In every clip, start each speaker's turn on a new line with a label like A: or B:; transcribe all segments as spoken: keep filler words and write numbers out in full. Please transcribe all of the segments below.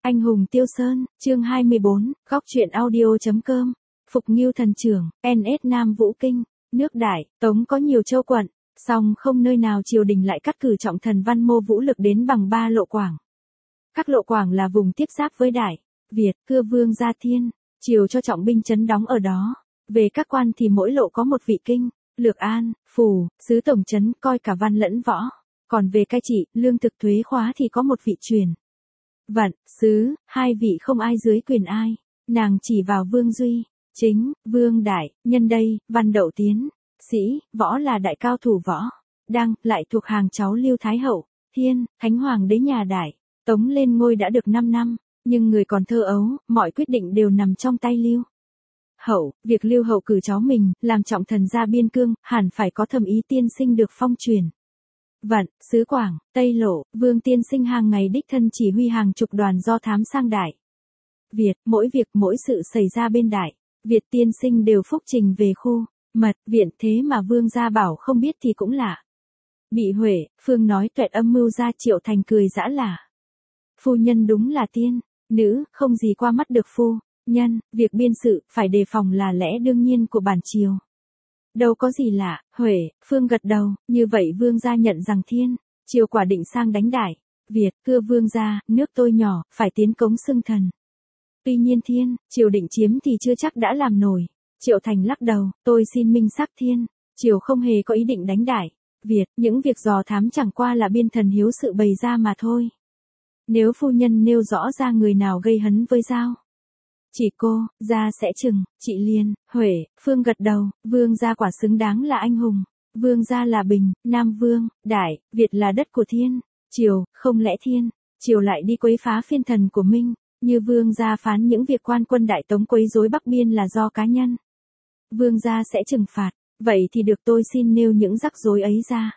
A: Anh hùng Tiêu Sơn, chương hai mươi bốn, góc truyện audio.com, Phục Ngưu Thần Trưởng, en ét Nam Vũ Kinh, nước Đại, Tống có nhiều châu quận, song không nơi nào triều đình lại cắt cử trọng thần văn mô vũ lực đến bằng ba lộ quảng. Các lộ quảng là vùng tiếp giáp với Đại, Việt, Cưa Vương Gia Thiên, triều cho trọng binh trấn đóng ở đó. Về các quan thì mỗi lộ có một vị kinh, lược an, phù, sứ tổng trấn coi cả văn lẫn võ. Còn về cai trị, lương thực thuế khóa thì có một vị truyền. Vận, sứ, hai vị không ai dưới quyền ai. Nàng chỉ vào Vương Duy, Chính, Vương Đại, nhân đây, Văn Đậu Tiến, Sĩ, Võ là đại cao thủ võ. Đăng, lại thuộc hàng cháu Lưu Thái Hậu, Thiên, Thánh Hoàng đế nhà Đại. Tống lên ngôi đã được năm năm, nhưng người còn thơ ấu, mọi quyết định đều nằm trong tay Lưu Hậu. Việc Lưu Hậu cử cháu mình, làm trọng thần ra biên cương, hẳn phải có thầm ý tiên sinh được phong truyền. Vận, sứ Quảng, Tây Lộ, Vương tiên sinh hàng ngày đích thân chỉ huy hàng chục đoàn do thám sang Đại Việt, mỗi việc mỗi sự xảy ra bên Đại Việt tiên sinh đều phúc trình về khu mật viện, thế mà Vương gia bảo không biết thì cũng lạ. Bị Huệ, Phương nói tuẹt âm mưu ra, Triệu Thành cười giã là. Phu nhân đúng là tiên nữ, không gì qua mắt được phu nhân, việc biên sự phải đề phòng là lẽ đương nhiên của bản triều. Đâu có gì lạ, Huệ, Phương gật đầu, như vậy Vương gia nhận rằng Thiên, triều quả định sang đánh Đại Việt, Cưa Vương gia, nước tôi nhỏ, phải tiến cống xưng thần. Tuy nhiên Thiên, triều định chiếm thì chưa chắc đã làm nổi. Triệu Thành lắc đầu, tôi xin minh xác Thiên, triều không hề có ý định đánh Đại Việt, những việc dò thám chẳng qua là biên thần hiếu sự bày ra mà thôi. Nếu phu nhân nêu rõ ra người nào gây hấn với Giao Chỉ cô, gia sẽ chừng, chị liền, Huệ, Phương gật đầu, Vương gia quả xứng đáng là anh hùng. Vương gia là Bình, Nam Vương, Đại Việt là đất của Thiên, triều, không lẽ Thiên, triều lại đi quấy phá phiên thần của Minh, như Vương gia phán những việc quan quân Đại Tống quấy rối Bắc Biên là do cá nhân. Vương gia sẽ trừng phạt, vậy thì được, tôi xin nêu những rắc rối ấy ra.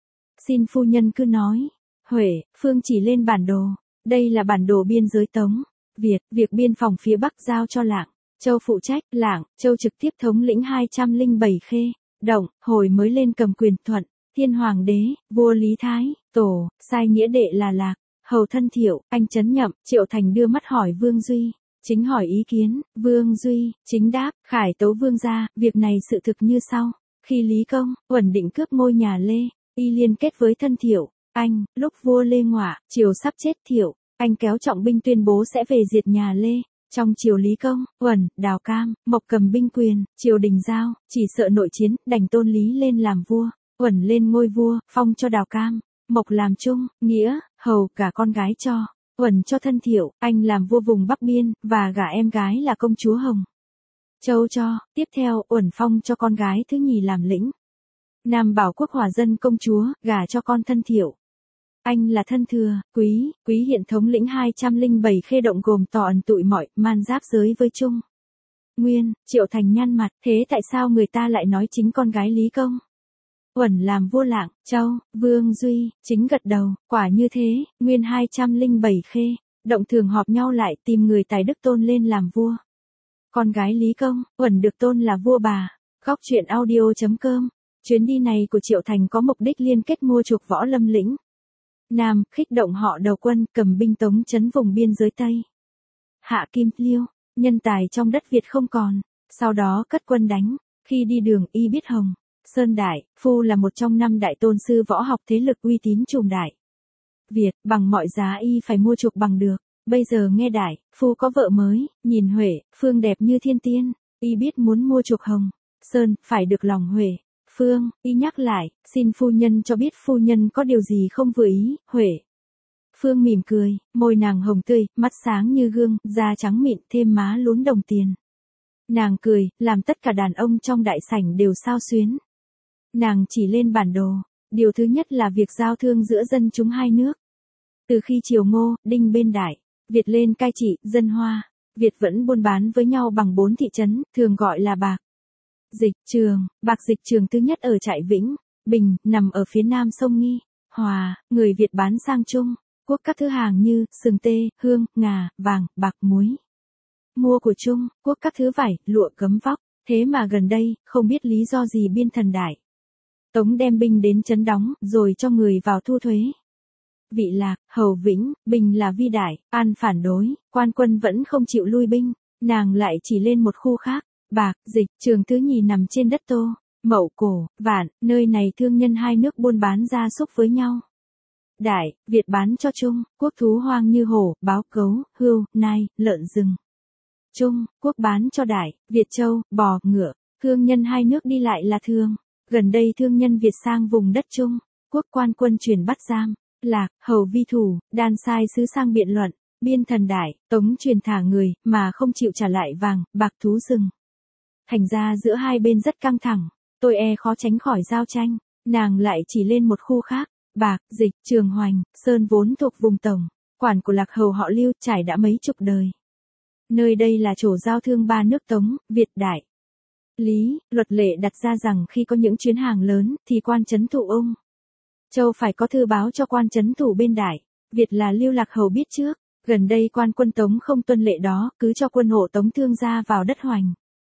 A: Xin phu nhân cứ nói. Huệ, Phương chỉ lên bản đồ, đây là bản đồ biên giới Tống Việt, việc biên phòng phía Bắc giao cho Lạng Châu phụ trách. Lạng Châu trực tiếp thống lĩnh hai trăm lẻ bảy khê động, hồi mới lên cầm quyền Thuận Thiên Hoàng đế, vua Lý Thái Tổ, sai nghĩa đệ là Lạc Hầu Thân Thiệu, anh trấn nhậm. Triệu Thành đưa mắt hỏi Vương Duy, Chính hỏi ý kiến. Vương Duy, Chính đáp, khải tấu Vương gia, việc này sự thực như sau. Khi Lý Công, Uẩn định cướp ngôi nhà Lê, y liên kết với Thân Thiệu, anh, lúc vua Lê ngọa, triều sắp chết Thiệu, anh kéo trọng binh tuyên bố sẽ về diệt nhà Lê. Trong triều Lý Công, Uẩn, Đào Cam, Mộc cầm binh quyền, triều đình giao, chỉ sợ nội chiến, đành tôn Lý lên làm vua. Uẩn lên ngôi vua, phong cho Đào Cam, Mộc làm Trung, Nghĩa, Hầu, cả con gái cho. Uẩn cho Thân Thiệu, anh làm vua vùng Bắc Biên, và gả em gái là công chúa Hồng Châu cho. Tiếp theo, Uẩn phong cho con gái thứ nhì làm lĩnh Nam Bảo Quốc Hòa dân công chúa, gả cho con Thân Thiệu. Anh là Thân Thừa, Quý, Quý hiện thống lĩnh hai trăm lẻ bảy khê động gồm tỏ ẩn tụi mọi, man giáp giới với Trung Nguyên. Triệu Thành nhăn mặt, thế tại sao người ta lại nói chính con gái Lý Công Uẩn làm vua Lạng Châu? Vương Duy, Chính gật đầu, quả như thế. Nguyên hai trăm lẻ bảy khê động thường họp nhau lại tìm người tài đức tôn lên làm vua. Con gái Lý Công, Uẩn được tôn là vua bà. Góc truyện audio.com. Chuyến đi này của Triệu Thành có mục đích liên kết mua chuộc Võ Lâm lĩnh Nam, khích động họ đầu quân, cầm binh tống trấn vùng biên giới Tây Hạ Kim Liêu, nhân tài trong đất Việt không còn, sau đó cất quân đánh. Khi đi đường y biết Hồng Sơn Đại Phu là một trong năm đại tôn sư võ học thế lực uy tín trùm Đại Việt, bằng mọi giá y phải mua chuộc bằng được. Bây giờ nghe Đại Phu có vợ mới, nhìn Huệ, Phương đẹp như thiên tiên, y biết muốn mua chuộc Hồng Sơn, phải được lòng Huệ, Phương. Y nhắc lại, xin phu nhân cho biết phu nhân có điều gì không vừa ý. Huệ, Phương mỉm cười, môi nàng hồng tươi, mắt sáng như gương, da trắng mịn, thêm má lún đồng tiền. Nàng cười, làm tất cả đàn ông trong đại sảnh đều xao xuyến. Nàng chỉ lên bản đồ, điều thứ nhất là việc giao thương giữa dân chúng hai nước. Từ khi triều Ngô, Đinh bên Đại Việt lên cai trị, dân Hoa Việt vẫn buôn bán với nhau bằng bốn thị trấn, thường gọi là Bạc Dịch Trường. Bạc Dịch Trường thứ nhất ở trại Vĩnh Bình, nằm ở phía nam sông Nghi Hòa. Người Việt bán sang Trung Quốc các thứ hàng như sừng tê, hương, ngà, vàng, bạc, muối. Mua của Trung Quốc các thứ vải, lụa, gấm vóc. Thế mà gần đây, không biết lý do gì biên thần Đại Tống đem binh đến trấn đóng, rồi cho người vào thu thuế. Vị Lạc, Hầu Vĩnh, Bình là vi đại, An phản đối, quan quân vẫn không chịu lui binh, nàng lại chỉ lên một khu khác, Bạc, Dịch, Trường Thứ Nhì nằm trên đất Tô, Mậu Cổ, Vạn, nơi này thương nhân hai nước buôn bán gia súc với nhau. Đại, Việt bán cho Trung, quốc thú hoang như hổ, báo cấu, hươu, nai, lợn rừng. Trung, quốc bán cho Đại, Việt trâu, bò, ngựa, thương nhân hai nước đi lại là thường. Gần đây thương nhân Việt sang vùng đất Trung, quốc quan quân truyền bắt giam, Lạc, Hầu vi thủ, đan sai sứ sang biện luận, biên thần Đại, Tống truyền thả người, mà không chịu trả lại vàng, bạc thú rừng. Thành ra giữa hai bên rất căng thẳng, tôi e khó tránh khỏi giao tranh, nàng lại chỉ lên một khu khác, Bạc, Dịch, Trường Hoành, Sơn vốn thuộc vùng tổng, quản của Lạc Hầu họ Lưu trải đã mấy chục đời. Nơi đây là chỗ giao thương ba nước Tống, Việt, Đại. Lý, luật lệ đặt ra rằng khi có những chuyến hàng lớn, thì quan trấn thủ ung Châu phải có thư báo cho quan trấn thủ bên Đại, Việt là Lưu Lạc Hầu biết trước, gần đây quan quân Tống không tuân lệ đó, cứ cho quân hộ Tống thương gia vào đất Hoành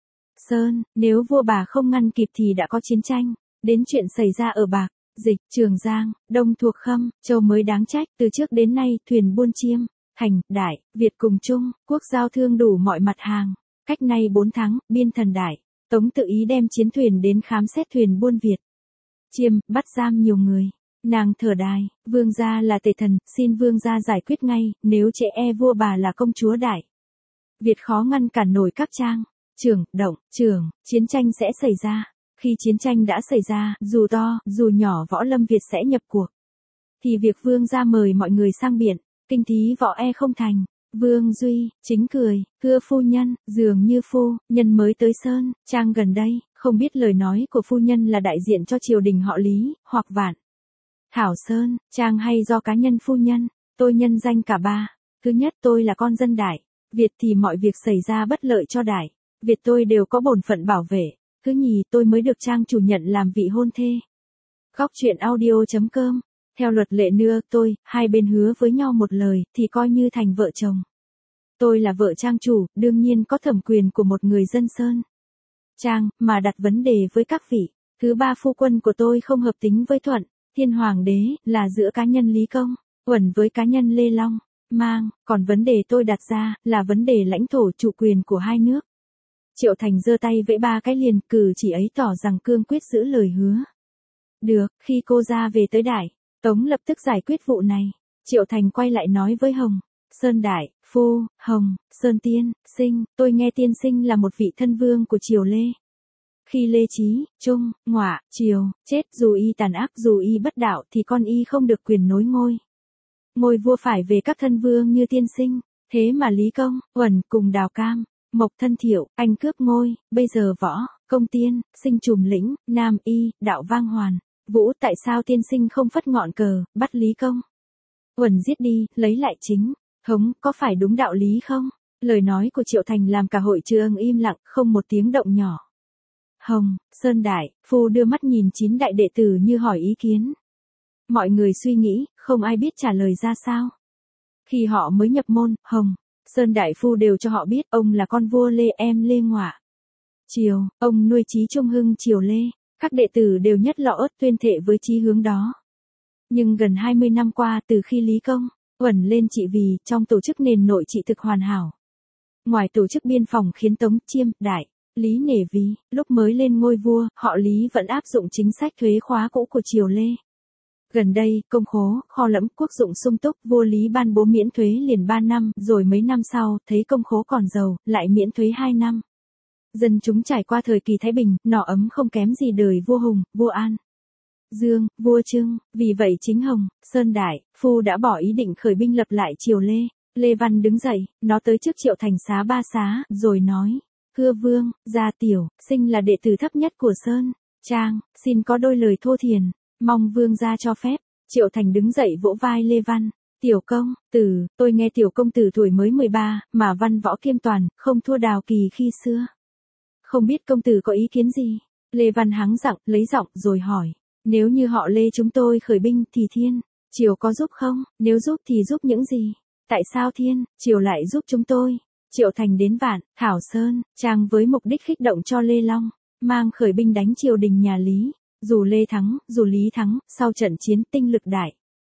A: Sơn, nếu vua bà không ngăn kịp thì đã có chiến tranh, đến chuyện xảy ra ở Bạc, Dịch, Trường Giang, Đông thuộc Khâm, Châu mới đáng trách, từ trước đến nay thuyền buôn Chiêm, Thành, Đại, Việt cùng Trung, quốc giao thương đủ mọi mặt hàng, cách nay bốn tháng, biên thần Đại, Tống tự ý đem chiến thuyền đến khám xét thuyền buôn Việt. Chiêm, bắt giam nhiều người, nàng thở đài, vương gia là tể thần, xin vương gia giải quyết ngay, nếu trễ e vua bà là công chúa Đại. Việt khó ngăn cản nổi các trang, trưởng, động, trưởng, chiến tranh sẽ xảy ra. Khi chiến tranh đã xảy ra, dù to, dù nhỏ võ lâm Việt sẽ nhập cuộc. Thì việc vương gia mời mọi người sang biển, kinh thí võ e không thành. Vương Duy, chính cười, thưa phu nhân, dường như phu, nhân mới tới Sơn, trang gần đây, không biết lời nói của phu nhân là đại diện cho triều đình họ Lý, hoặc Vạn. Thảo Sơn, trang hay do cá nhân phu nhân, tôi nhân danh cả ba. Thứ nhất tôi là con dân Đại, Việt thì mọi việc xảy ra bất lợi cho Đại, Việt tôi đều có bổn phận bảo vệ. Thứ nhì tôi mới được trang chủ nhận làm vị hôn thê. Góc truyện audio.com. Theo luật lệ nưa tôi, hai bên hứa với nhau một lời, thì coi như thành vợ chồng. Tôi là vợ trang chủ, đương nhiên có thẩm quyền của một người dân Sơn. Trang, mà đặt vấn đề với các vị. Thứ ba phu quân của tôi không hợp tính với Thuận, Thiên Hoàng đế, là giữa cá nhân Lý Công, Uẩn với cá nhân Lê Long, Mang, còn vấn đề tôi đặt ra, là vấn đề lãnh thổ chủ quyền của hai nước. Triệu Thành giơ tay vẫy ba cái liền, cử chỉ ấy tỏ rằng cương quyết giữ lời hứa. Được, khi cô ra về tới Đại, Tống lập tức giải quyết vụ này. Triệu Thành quay lại nói với Hồng, Sơn Đại, Phu, Hồng, Sơn Tiên, Sinh, tôi nghe tiên sinh là một vị thân vương của triều Lê. Khi Lê Chí, Trung, Ngọa, Triều, chết dù y tàn ác dù y bất đạo thì con y không được quyền nối ngôi. Ngôi vua phải về các thân vương như tiên sinh, thế mà Lý Công, Uẩn cùng Đào Cam, Mộc Thân Thiệu, anh cướp ngôi, bây giờ Võ, Công Tiên, Sinh trùm lĩnh, Nam Y, Đạo Vang Hoàn, Vũ tại sao tiên sinh không phất ngọn cờ, bắt Lý Công? Uẩn giết đi, lấy lại chính, thống, có phải đúng đạo lý không? Lời nói của Triệu Thành làm cả hội trường im lặng, không một tiếng động nhỏ. Hồng, Sơn Đại, Phu đưa mắt nhìn chín đại đệ tử như hỏi ý kiến. Mọi người suy nghĩ, không ai biết trả lời ra sao. Khi họ mới nhập môn, Hồng, Sơn Đại Phu đều cho họ biết ông là con vua Lê em Lê Ngọa. Triều, ông nuôi chí trung hưng triều Lê, các đệ tử đều nhất lõ ớt tuyên thệ với chí hướng đó. Nhưng gần hai mươi năm qua từ khi Lý Công, Uẩn lên trị vì, trong tổ chức nền nội trị thực hoàn hảo. Ngoài tổ chức biên phòng khiến Tống, Chiêm, Đại, Lý nể ví, lúc mới lên ngôi vua, họ Lý vẫn áp dụng chính sách thuế khóa cũ của triều Lê. Gần đây, công khố, kho lẫm quốc dụng sung túc, vua Lý ban bố miễn thuế liền ba năm, rồi mấy năm sau, thấy công khố còn giàu, lại miễn thuế hai năm. Dân chúng trải qua thời kỳ Thái Bình, nọ ấm không kém gì đời vua Hùng, vua An Dương, vua Trưng, vì vậy chính Hồng, Sơn Đại, Phu đã bỏ ý định khởi binh lập lại triều Lê. Lê Văn đứng dậy, nó tới trước Triệu Thành xá ba xá, rồi nói, thưa vương, Gia Tiểu, Sinh là đệ tử thấp nhất của Sơn Trang, xin có đôi lời thô thiền, mong vương gia cho phép. Triệu Thành đứng dậy vỗ vai Lê Văn, Tiểu công tử, tôi nghe Tiểu công tử tuổi mới mười ba, mà văn võ kiêm toàn, không thua Đào Kỳ khi xưa. Không biết công tử có ý kiến gì? Lê Văn hắng giọng, lấy giọng, rồi hỏi, nếu như họ Lê chúng tôi khởi binh thì Thiên, Triều có giúp không? Nếu giúp thì giúp những gì? Tại sao Thiên, Triều lại giúp chúng tôi? Triệu Thành đến Vạn, Thảo Sơn, Trang với mục đích khích động cho Lê Long, mang khởi binh đánh triều đình nhà Lý. Dù Lê thắng, dù Lý thắng, sau trận chiến tinh lực đại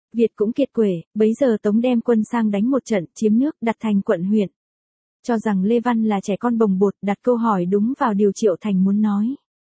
A: Việt cũng kiệt quệ, bấy giờ Tống đem quân sang đánh một trận, chiếm nước, đặt thành quận huyện. Cho rằng Lê Văn là trẻ con bồng bột, đặt câu hỏi đúng vào điều Triệu Thành muốn nói.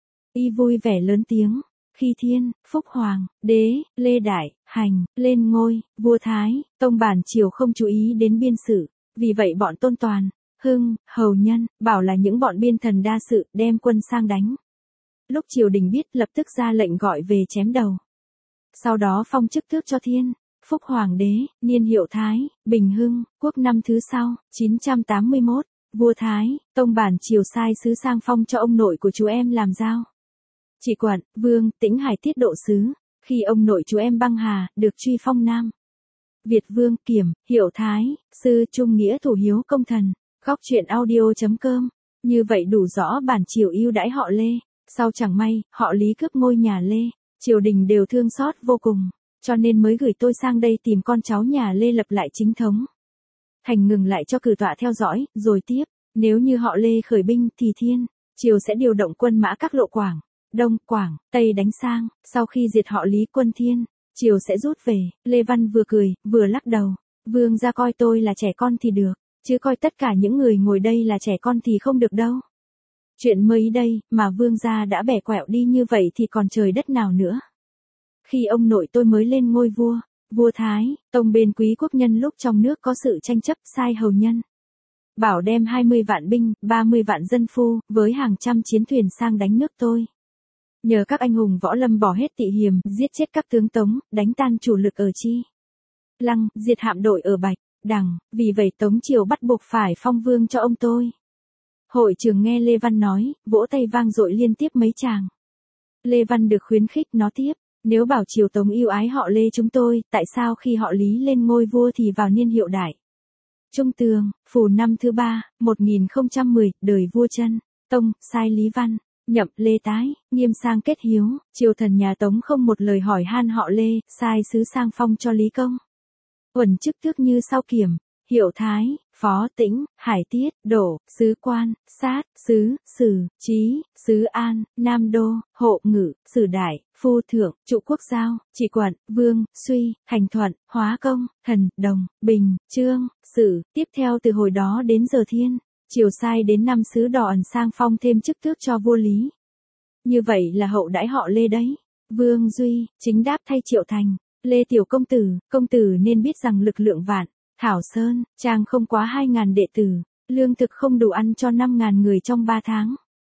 A: Y vui vẻ lớn tiếng, khi Thiên, Phúc Hoàng, Đế, Lê Đại, Hành, lên ngôi, vua Thái, Tông bản triều không chú ý đến biên sự, vì vậy bọn Tôn Toàn, Hưng, Hầu Nhân, bảo là những bọn biên thần đa sự, đem quân sang đánh. Lúc triều đình biết lập tức ra lệnh gọi về chém đầu. Sau đó phong chức tước cho Thiên, Phúc Hoàng đế, niên hiệu Thái, Bình Hưng, quốc năm thứ sau, chín trăm tám mươi mốt, vua Thái, Tông bản triều sai sứ sang phong cho ông nội của chú em làm giao. Chỉ quận, Vương, Tĩnh Hải tiết độ sứ, khi ông nội chú em băng hà, được truy phong Nam Việt Vương, Kiểm, hiệu Thái, sư trung nghĩa thủ hiếu công thần. Góc truyện audio.com. Như vậy đủ rõ bản triều ưu đãi họ Lê. Sau chẳng may, họ Lý cướp ngôi nhà Lê, triều đình đều thương xót vô cùng, cho nên mới gửi tôi sang đây tìm con cháu nhà Lê lập lại chính thống. Thành ngừng lại cho cử tọa theo dõi, rồi tiếp, nếu như họ Lê khởi binh thì Thiên, triều sẽ điều động quân mã các lộ Quảng, Đông, Quảng, Tây đánh sang, sau khi diệt họ Lý quân Thiên, triều sẽ rút về. Lê Văn vừa cười, vừa lắc đầu, Vương gia coi tôi là trẻ con thì được, chứ coi tất cả những người ngồi đây là trẻ con thì không được đâu. Chuyện mới đây, mà vương gia đã bẻ quẹo đi như vậy thì còn trời đất nào nữa. Khi ông nội tôi mới lên ngôi vua, vua Thái, Tông bên quý quốc nhân lúc trong nước có sự tranh chấp sai hầu nhân. Bảo đem hai mươi vạn binh, ba mươi vạn dân phu, với hàng trăm chiến thuyền sang đánh nước tôi. Nhờ các anh hùng võ lâm bỏ hết tị hiềm, giết chết các tướng Tống, đánh tan chủ lực ở Chi Lăng, diệt hạm đội ở Bạch Đằng, vì vậy Tống triều bắt buộc phải phong vương cho ông tôi. Hội trường nghe Lê Văn nói, vỗ tay vang dội liên tiếp mấy tràng. Lê Văn được khuyến khích nó tiếp, nếu bảo triều Tống yêu ái họ Lê chúng tôi, tại sao khi họ Lý lên ngôi vua thì vào niên hiệu Đại Trung Tường, phù năm thứ ba, một nghìn không trăm mười, đời vua Chân Tông, sai Lý Văn, nhậm Lê Tái, nghiêm sang kết hiếu, triều thần nhà Tống không một lời hỏi han họ Lê, sai sứ sang phong cho Lý Công. Uẩn chức tước như sau Kiểm, hiệu Thái, Phó Tĩnh, Hải Tiết, Đổ, Sứ Quan, Sát, Sứ, Sử, Trí, Sứ An, Nam Đô, Hộ Ngự, Sử Đại, Phu Thượng, Trụ Quốc Giao, Chỉ Quận, Vương, Suy, Hành Thuận, Hóa Công, Thần, Đồng, Bình, Trương, Sử. Tiếp theo từ hồi đó đến giờ Thiên, triều sai đến năm sứ đò ẩn sang phong thêm chức tước cho vua Lý. Như vậy là hậu đãi họ Lê đấy. Vương Duy, chính đáp thay Triệu Thành, Lê Tiểu Công Tử, công tử nên biết rằng lực lượng vạn, Thảo Sơn, Trang không quá hai ngàn đệ tử, lương thực không đủ ăn cho năm ngàn người trong ba tháng.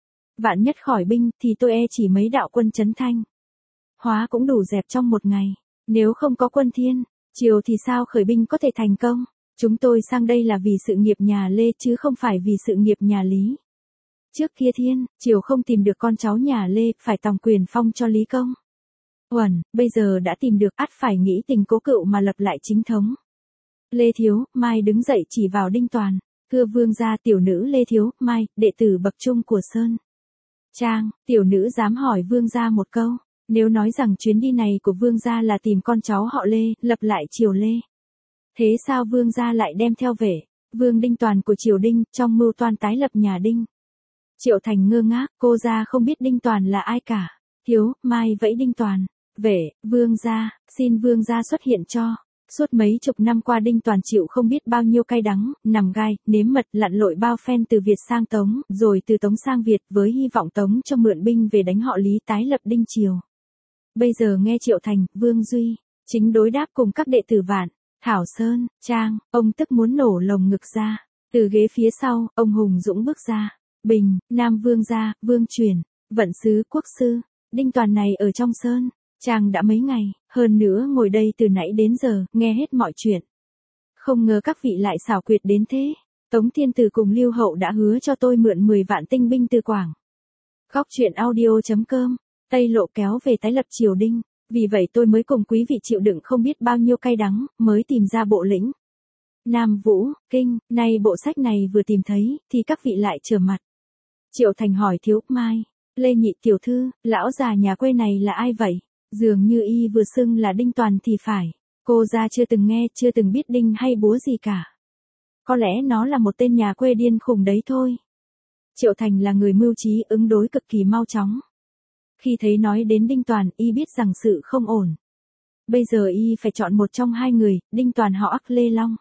A: Vạn nhất khỏi binh thì tôi e chỉ mấy đạo quân Trấn Thanh Hóa cũng đủ dẹp trong một ngày. Nếu không có quân Thiên, triều thì sao khởi binh có thể thành công? Chúng tôi sang đây là vì sự nghiệp nhà Lê chứ không phải vì sự nghiệp nhà Lý. Trước kia Thiên, triều không tìm được con cháu nhà Lê, phải tòng quyền phong cho Lý Công. Uẩn, bây giờ đã tìm được, ắt phải nghĩ tình cố cựu mà lập lại chính thống. Lê Thiếu, Mai đứng dậy chỉ vào Đinh Toàn, thưa vương gia tiểu nữ Lê Thiếu, Mai, đệ tử bậc trung của Sơn Trang, tiểu nữ dám hỏi vương gia một câu, nếu nói rằng chuyến đi này của vương gia là tìm con cháu họ Lê, lập lại triều Lê. Thế sao vương gia lại đem theo Vệ, Vương Đinh Toàn của triều Đinh, trong mưu toan tái lập nhà Đinh? Triệu Thành ngơ ngác, cô gia không biết Đinh Toàn là ai cả. Thiếu, Mai vẫy Đinh Toàn, Vệ, vương gia, xin vương gia xuất hiện cho. Suốt mấy chục năm qua Đinh Toàn chịu không biết bao nhiêu cay đắng, nằm gai, nếm mật, lặn lội bao phen từ Việt sang Tống, rồi từ Tống sang Việt với hy vọng Tống cho mượn binh về đánh họ Lý tái lập Đinh Triều. Bây giờ nghe Triệu Thành, Vương Duy, chính đối đáp cùng các đệ tử Vạn, Thảo Sơn, Trang, ông tức muốn nổ lồng ngực ra. Từ ghế phía sau, ông Hùng Dũng bước ra. Bình, Nam Vương gia, Vương Truyền, Vận Sứ Quốc Sư, Đinh Toàn này ở trong Sơn Trang đã mấy ngày, hơn nữa ngồi đây từ nãy đến giờ, nghe hết mọi chuyện. Không ngờ các vị lại xảo quyệt đến thế. Tống Thiên Tử cùng Lưu Hậu đã hứa cho tôi mượn mười vạn tinh binh từ Quảng. Góc truyện audio.com. Tây Lộ kéo về tái lập triều Đinh. Vì vậy tôi mới cùng quý vị chịu đựng không biết bao nhiêu cay đắng, mới tìm ra bộ lĩnh Nam Vũ, Kinh. Nay bộ sách này vừa tìm thấy, thì các vị lại trở mặt. Triệu Thành hỏi Thiếu, Mai, Lê Nhị tiểu thư, lão già nhà quê này là ai vậy? Dường như y vừa xưng là Đinh Toàn thì phải. Cô ra chưa từng nghe, chưa từng biết Đinh hay búa gì cả. Có lẽ nó là một tên nhà quê điên khùng đấy thôi. Triệu Thành là người mưu trí, ứng đối cực kỳ mau chóng. Khi thấy nói đến Đinh Toàn, y biết rằng sự không ổn. Bây giờ y phải chọn một trong hai người, Đinh Toàn họ ắc Lê Long.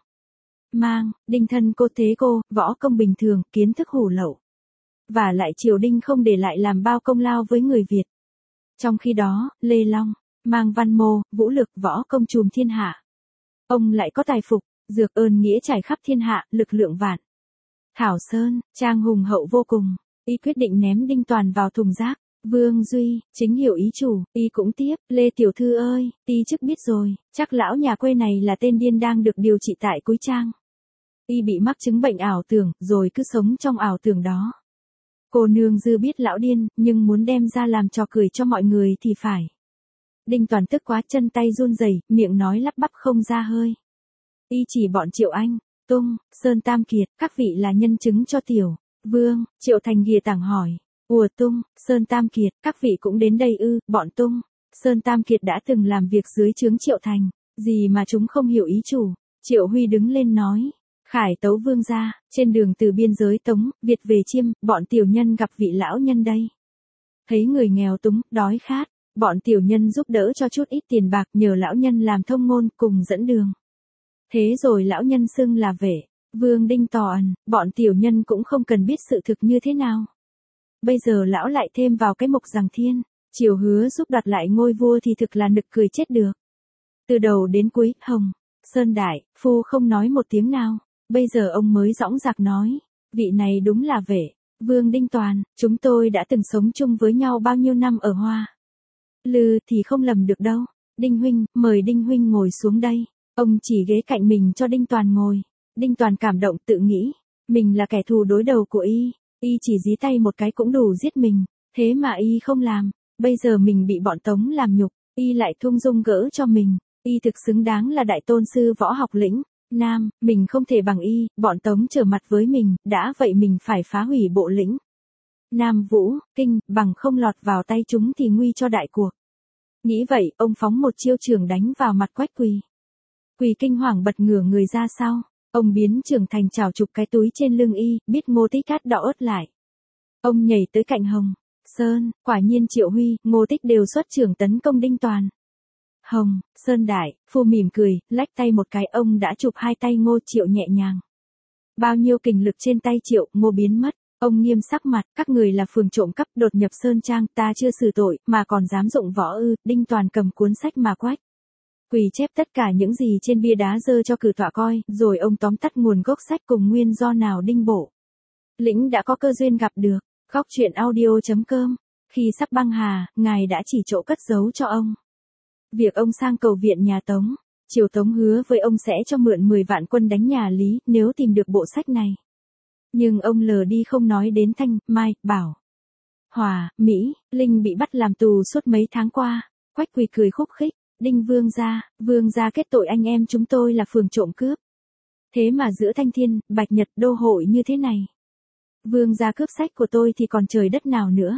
A: Mang, Đinh thân cô thế cô, võ công bình thường, kiến thức hủ lậu. Và lại triều Đinh không để lại làm bao công lao với người Việt. Trong khi đó, Lê Long, mang văn mô, vũ lực, võ công trùm thiên hạ. Ông lại có tài phục, dược ơn nghĩa trải khắp thiên hạ, lực lượng vạn. Thảo Sơn, trang hùng hậu vô cùng, y quyết định ném Đinh Toàn vào thùng rác. Vương Duy, chính hiểu ý chủ, y cũng tiếp, Lê Tiểu Thư ơi, y trước biết rồi, chắc lão nhà quê này là tên điên đang được điều trị tại Cúi Trang. Y bị mắc chứng bệnh ảo tưởng, rồi cứ sống trong ảo tưởng đó. Cô nương Dư biết lão điên, nhưng muốn đem ra làm trò cười cho mọi người thì phải. Đinh Toàn tức quá, chân tay run rẩy, miệng nói lắp bắp không ra hơi. Y chỉ bọn Triệu Anh, Tung, Sơn Tam Kiệt, các vị là nhân chứng cho Tiểu Vương. Triệu Thành ghìa tảng hỏi. Ủa Tung, Sơn Tam Kiệt, các vị cũng đến đây ư? Bọn Tung, Sơn Tam Kiệt đã từng làm việc dưới trướng Triệu Thành, gì mà chúng không hiểu ý chủ. Triệu Huy đứng lên nói. Khải tấu vương gia, trên đường từ biên giới Tống, Việt về Chiêm, bọn tiểu nhân gặp vị lão nhân đây. Thấy người nghèo túng, đói khát, bọn tiểu nhân giúp đỡ cho chút ít tiền bạc, nhờ lão nhân làm thông ngôn, cùng dẫn đường. Thế rồi lão nhân xưng là Vệ Vương Đinh Toàn, bọn tiểu nhân cũng không cần biết sự thực như thế nào. Bây giờ lão lại thêm vào cái mục rằng thiên, triều hứa giúp đoạt lại ngôi vua thì thực là nực cười chết được. Từ đầu đến cuối, Hồng Sơn Đại, phu không nói một tiếng nào. Bây giờ ông mới dõng dạc nói, vị này đúng là Vệ Vương Đinh Toàn, chúng tôi đã từng sống chung với nhau bao nhiêu năm ở Hoa Lư thì không lầm được đâu. Đinh huynh, mời Đinh huynh ngồi xuống đây. Ông chỉ ghế cạnh mình cho Đinh Toàn ngồi. Đinh Toàn cảm động tự nghĩ, mình là kẻ thù đối đầu của y, y chỉ dí tay một cái cũng đủ giết mình, thế mà y không làm. Bây giờ mình bị bọn Tống làm nhục, y lại thung dung gỡ cho mình, y thực xứng đáng là đại tôn sư võ học lĩnh Nam, mình không thể bằng y, bọn Tống trở mặt với mình, đã vậy mình phải phá hủy bộ lĩnh Nam Vũ, Kinh, bằng không lọt vào tay chúng thì nguy cho đại cuộc. Nghĩ vậy, ông phóng một chiêu trường đánh vào mặt Quách Quỳ. Quỳ kinh hoàng bật ngửa người ra sau, ông biến trường thành chảo chụp cái túi trên lưng y, biết Ngô Tích cát đỏ ớt lại. Ông nhảy tới cạnh Hồng Sơn, quả nhiên Triệu Huy, Ngô Tích đều xuất trường tấn công Đinh Toàn. Hồng Sơn Đại, phu mỉm cười, lách tay một cái, ông đã chụp hai tay Ngô Triệu nhẹ nhàng. Bao nhiêu kình lực trên tay Triệu, Ngô biến mất. Ông nghiêm sắc mặt, các người là phường trộm cắp đột nhập Sơn Trang, ta chưa xử tội, mà còn dám dụng võ ư? Đinh Toàn cầm cuốn sách mà Quách Quỳ chép tất cả những gì trên bia đá dơ cho cử tọa coi, rồi ông tóm tắt nguồn gốc sách cùng nguyên do nào Đinh Bộ lĩnh đã có cơ duyên gặp được. Góc truyện audio.com. Khi sắp băng hà, ngài đã chỉ chỗ cất giấu cho ông. Việc ông sang cầu viện nhà Tống, triều Tống hứa với ông sẽ cho mượn mười vạn quân đánh nhà Lý, nếu tìm được bộ sách này. Nhưng ông lờ đi không nói đến Thanh, Mai, Bảo, Hòa, Mỹ, Linh bị bắt làm tù suốt mấy tháng qua. Quách Quỳ cười khúc khích, Đinh Vương gia, Vương gia kết tội anh em chúng tôi là phường trộm cướp. Thế mà giữa Thanh Thiên, Bạch Nhật đô hội như thế này. Vương gia cướp sách của tôi thì còn trời đất nào nữa.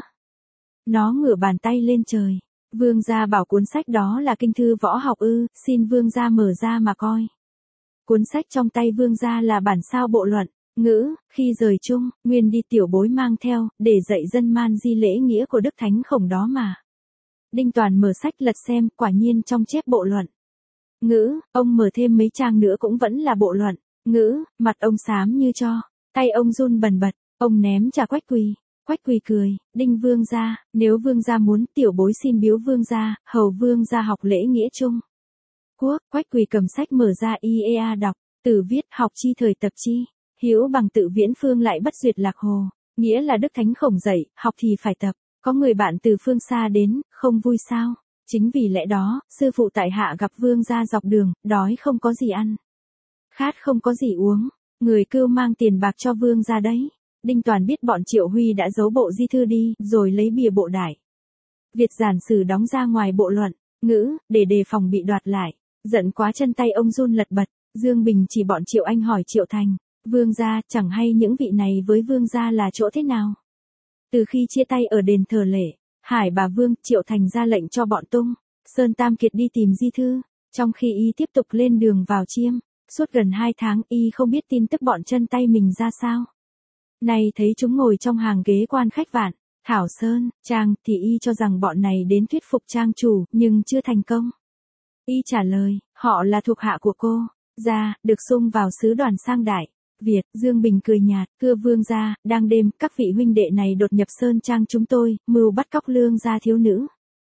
A: Nó ngửa bàn tay lên trời. Vương gia bảo cuốn sách đó là kinh thư võ học ư, xin Vương gia mở ra mà coi. Cuốn sách trong tay Vương gia là bản sao bộ luận ngữ, khi rời chung, nguyên đi tiểu bối mang theo, để dạy dân man di lễ nghĩa của Đức Thánh Khổng đó mà. Đinh Toàn mở sách lật xem, quả nhiên trong chép bộ luận ngữ, ông mở thêm mấy trang nữa cũng vẫn là bộ luận ngữ, mặt ông xám như tro, tay ông run bần bật, ông ném trả Quách Quỳ. Quách Quỳ cười, Đinh Vương gia, nếu Vương gia muốn, tiểu bối xin biếu Vương gia, hầu Vương gia học lễ nghĩa chung quốc. Quách Quỳ cầm sách mở ra i e a đọc, từ viết học chi thời tập chi, hiểu bằng tự viễn phương lại bất duyệt lạc hồ, nghĩa là Đức Thánh Khổng dạy, học thì phải tập. Có người bạn từ phương xa đến, không vui sao? Chính vì lẽ đó, sư phụ tại hạ gặp Vương gia dọc đường, đói không có gì ăn, khát không có gì uống, người cưu mang tiền bạc cho Vương gia đấy. Đinh Toàn biết bọn Triệu Huy đã giấu bộ di thư đi, rồi lấy bìa bộ đại Việt giản sử đóng ra ngoài bộ luận ngữ, để đề phòng bị đoạt lại. Giận quá chân tay ông run lật bật. Dương Bình chỉ bọn Triệu Anh hỏi Triệu Thành, Vương gia, chẳng hay những vị này với Vương gia là chỗ thế nào? Từ khi chia tay ở đền thờ Lệ Hải bà Vương, Triệu Thành ra lệnh cho bọn Tung, Sơn Tam Kiệt đi tìm di thư, trong khi y tiếp tục lên đường vào Chiêm. Suốt gần hai tháng y không biết tin tức bọn chân tay mình ra sao. Nay thấy chúng ngồi trong hàng ghế quan khách vạn, Thảo Sơn, Trang, thì y cho rằng bọn này đến thuyết phục Trang chủ, nhưng chưa thành công. Y trả lời, họ là thuộc hạ của cô. Gia, được xung vào sứ đoàn sang Đại Việt. Dương Bình cười nhạt, thưa vương gia, đang đêm, các vị huynh đệ này đột nhập sơn trang chúng tôi, mưu bắt cóc lương gia thiếu nữ.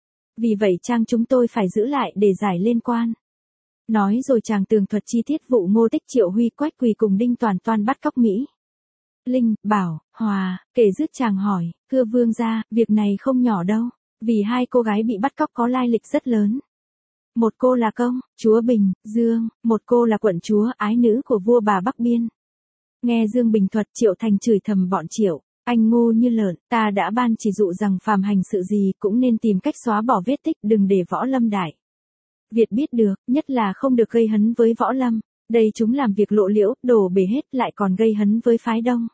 A: Vì vậy trang chúng tôi phải giữ lại để giải lên quan. Nói rồi chàng tường thuật chi tiết vụ Ngô Tích, Triệu Huy, Quách Quỳ cùng Đinh Toàn Toan bắt cóc Mỹ Linh, Bảo, Hòa. Kể dứt chàng hỏi, thưa vương gia, việc này không nhỏ đâu, vì hai cô gái bị bắt cóc có lai lịch rất lớn. Một cô là công chúa Bình Dương, một cô là quận chúa ái nữ của vua bà Bắc Biên. Nghe Dương Bình thuật, Triệu Thành chửi thầm bọn Triệu, anh ngu như lợn, ta đã ban chỉ dụ rằng phàm hành sự gì cũng nên tìm cách xóa bỏ vết tích, đừng để Võ Lâm Đại Việt biết được, nhất là không được gây hấn với Võ Lâm. Đây chúng làm việc lộ liễu, đổ bể hết, lại còn gây hấn với phái Đông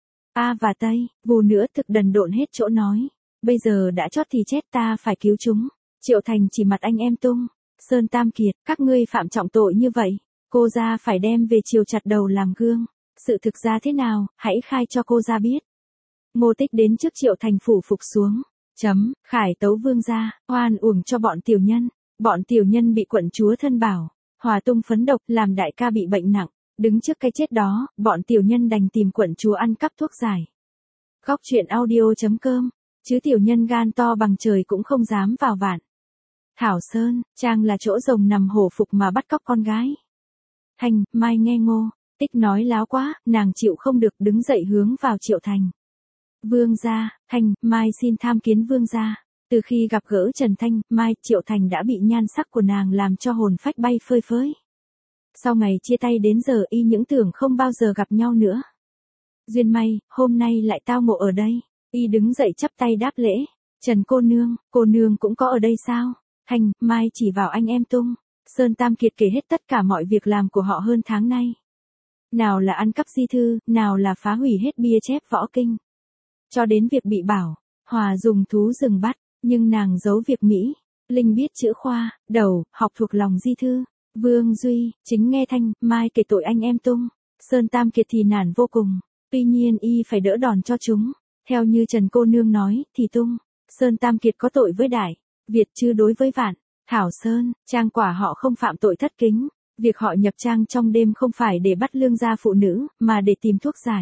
A: A và Tây. Vù nữa thực đần độn hết chỗ nói. Bây giờ đã chót thì chết, ta phải cứu chúng. Triệu Thành chỉ mặt anh em tung. Sơn Tam Kiệt, các ngươi phạm trọng tội như vậy, cô ra phải đem về triều chặt đầu làm gương. Sự thực ra thế nào, hãy khai cho cô ra biết. Ngô Tích đến trước Triệu Thành phủ phục xuống. Chấm, khải tấu vương gia, oan uổng cho bọn tiểu nhân. Bọn tiểu nhân bị quận chúa thân Bảo Hòa tung phấn độc, làm đại ca bị bệnh nặng. Đứng trước cái chết đó, bọn tiểu nhân đành tìm quận chúa ăn cắp thuốc giải. Góc truyện audio chấm com, chứ tiểu nhân gan to bằng trời cũng không dám vào Vạn Thảo Sơn, trang là chỗ rồng nằm hổ phục mà bắt cóc con gái. Thành, Mai nghe Ngô Tích nói láo quá, nàng chịu không được, đứng dậy hướng vào Triệu Thành. Vương gia, Thành, Mai xin tham kiến vương gia. Từ khi gặp gỡ Trần Thanh, Mai, Triệu Thành đã bị nhan sắc của nàng làm cho hồn phách bay phơi phới. Sau ngày chia tay đến giờ y những tưởng không bao giờ gặp nhau nữa. Duyên may, hôm nay lại tao ngộ ở đây. Y đứng dậy chắp tay đáp lễ. Trần cô nương, cô nương cũng có ở đây sao? Thành, Mai chỉ vào anh em tung. Sơn Tam Kiệt kể hết tất cả mọi việc làm của họ hơn tháng nay. Nào là ăn cắp di thư, nào là phá hủy hết bia chép võ kinh. Cho đến việc bị Bảo Hòa dùng thú rừng bắt, nhưng nàng giấu việc Mỹ Linh biết chữ khoa, đầu, học thuộc lòng di thư. Vương Duy, chính nghe Thanh, Mai kể tội anh em tung. Sơn Tam Kiệt thì nản vô cùng, tuy nhiên y phải đỡ đòn cho chúng. Theo như Trần cô nương nói, thì tung, Sơn Tam Kiệt có tội với Đại Việt chứ đối với Vạn Thảo Sơn, trang quả họ không phạm tội thất kính. Việc họ nhập trang trong đêm không phải để bắt lương gia phụ nữ, mà để tìm thuốc giải.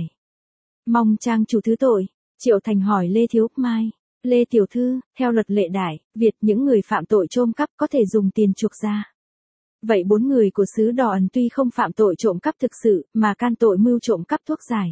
A: Mong trang chủ thứ tội. Triệu Thành hỏi Lê Thiếu Mai. Lê Tiểu Thư, theo luật lệ Đại Việt, những người phạm tội trộm cắp có thể dùng tiền chuộc ra. Vậy bốn người của xứ Đỏ Ẩn tuy không phạm tội trộm cắp thực sự, mà can tội mưu trộm cắp thuốc giải.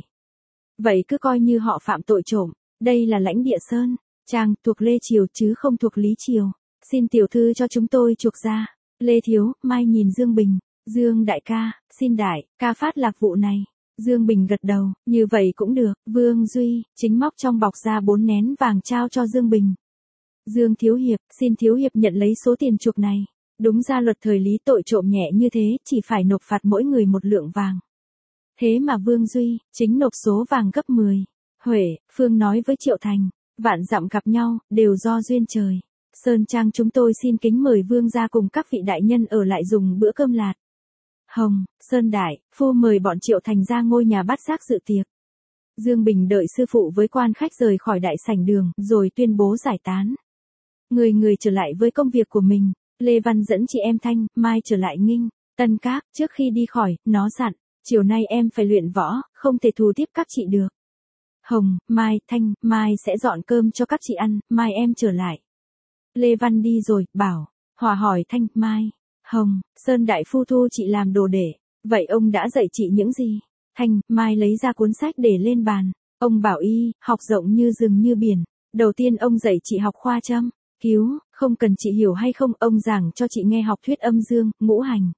A: Vậy cứ coi như họ phạm tội trộm. Đây là lãnh địa Sơn Trang, thuộc Lê Triều chứ không thuộc Lý Triều. Xin tiểu thư cho chúng tôi chuộc ra. Lê Thiếu, Mai nhìn Dương Bình. Dương đại ca, xin đại ca phát lạc vụ này. Dương Bình gật đầu, như vậy cũng được. Vương Duy, chính móc trong bọc ra bốn nén vàng trao cho Dương Bình. Dương Thiếu Hiệp, xin Thiếu Hiệp nhận lấy số tiền chuộc này. Đúng ra luật thời Lý tội trộm nhẹ như thế, chỉ phải nộp phạt mỗi người một lượng vàng. Thế mà Vương Duy, chính nộp số vàng gấp mười. Huệ, Phương nói với Triệu Thành, vạn dặm gặp nhau, đều do duyên trời. Sơn Trang chúng tôi xin kính mời vương gia cùng các vị đại nhân ở lại dùng bữa cơm lạt. Hồng, Sơn Đại, phu mời bọn Triệu Thành ra ngôi nhà bát giác dự tiệc. Dương Bình đợi sư phụ với quan khách rời khỏi đại sảnh đường, rồi tuyên bố giải tán. Người người trở lại với công việc của mình. Lê Văn dẫn chị em Thanh, Mai trở lại Nghinh Tân Các. Trước khi đi khỏi, nó dặn, chiều nay em phải luyện võ, không thể thù tiếp các chị được. Hồng, Mai, Thanh, Mai sẽ dọn cơm cho các chị ăn, mai em trở lại. Lê Văn đi rồi, bảo, Hòa hỏi Thanh, Mai, Hồng, Sơn Đại phu thu chị làm đồ để, vậy ông đã dạy chị những gì? Thanh, Mai lấy ra cuốn sách để lên bàn. Ông bảo y, học rộng như rừng như biển. Đầu tiên ông dạy chị học khoa châm cứu, không cần chị hiểu hay không, ông giảng cho chị nghe học thuyết âm dương, ngũ hành.